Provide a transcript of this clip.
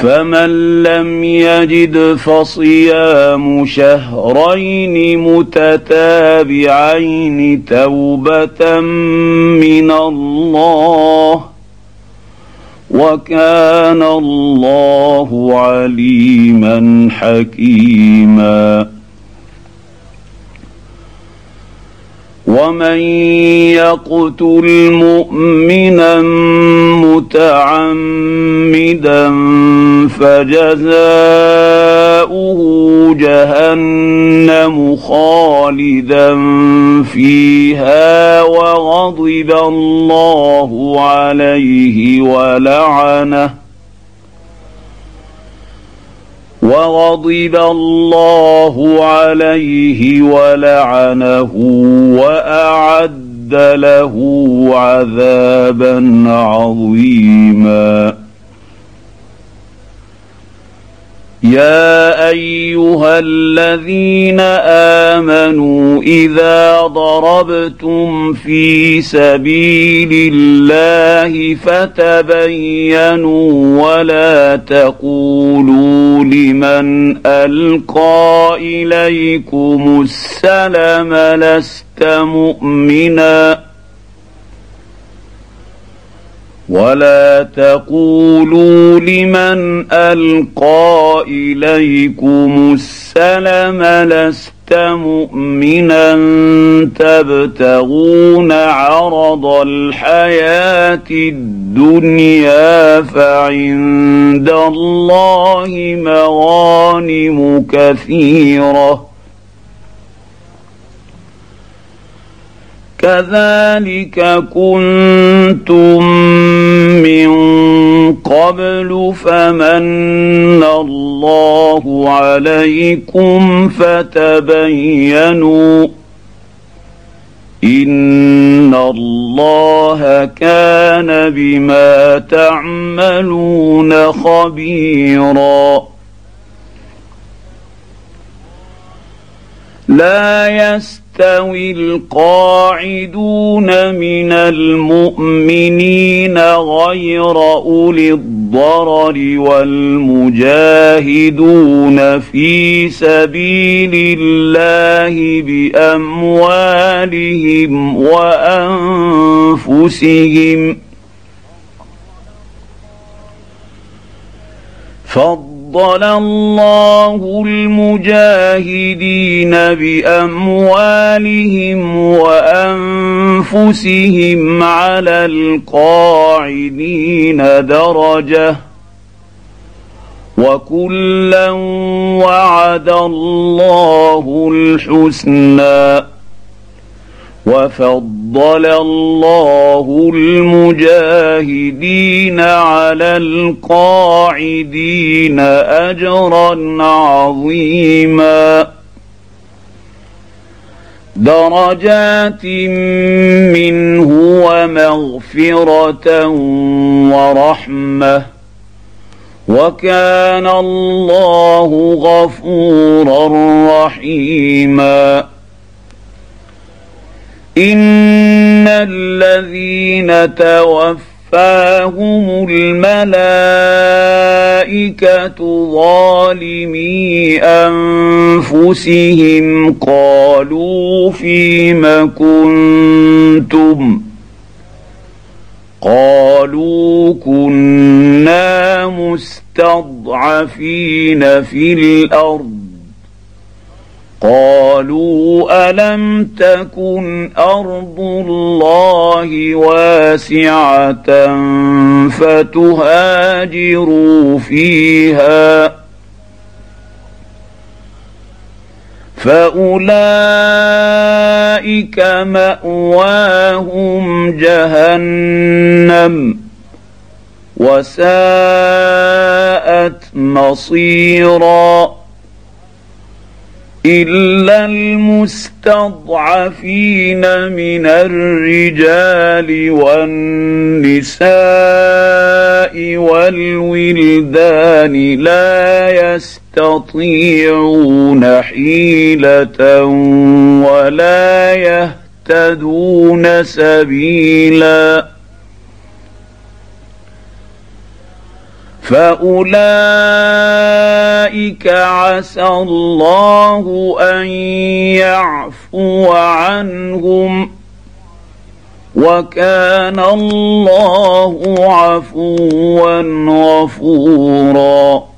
فمن لم يجد فصيام شهرين متتابعين توبة من الله وكان الله عليما حكيما. ومن يقتل مؤمنا متعمدا فجزاؤه جهنم خالدا فيها وغضب الله عليه ولعنه وأعد له عذابا عظيما. يا أيها الذين آمنوا إذا ضربتم في سبيل الله فتبينوا ولا تقولوا لمن ألقى إليكم السلام لست مؤمنا تبتغون عرض الحياة الدنيا فعند الله مغانم كثيرة كذلك كنتم من قبل فمن الله عليكم فتبينوا إن الله كان بما تعملون خبيرا. لا يستوي القاعدون من المؤمنين غير أولي الضرر والمجاهدون في سبيل الله بأموالهم وأنفسهم فضل الله المجاهدين بأموالهم وأنفسهم على القاعدين درجة وكلا وعد الله الحسنى وفضل الله المجاهدين على القاعدين أجرا عظيما. درجات منه ومغفرة ورحمة وكان الله غفورا رحيما. إن الذين توفاهم الملائكة ظالمي أنفسهم قالوا فيم كنتم قالوا كنا مستضعفين في الأرض قالوا ألم تكن أرض الله واسعة فتهاجروا فيها فأولئك مأواهم جهنم وساءت مصيرا. إلا المستضعفين من الرجال والنساء والولدان لا يستطيعون حيلة ولا يهتدون سبيلا فاولئك عسى الله ان يعفو عنهم وكان الله عفوا غفورا.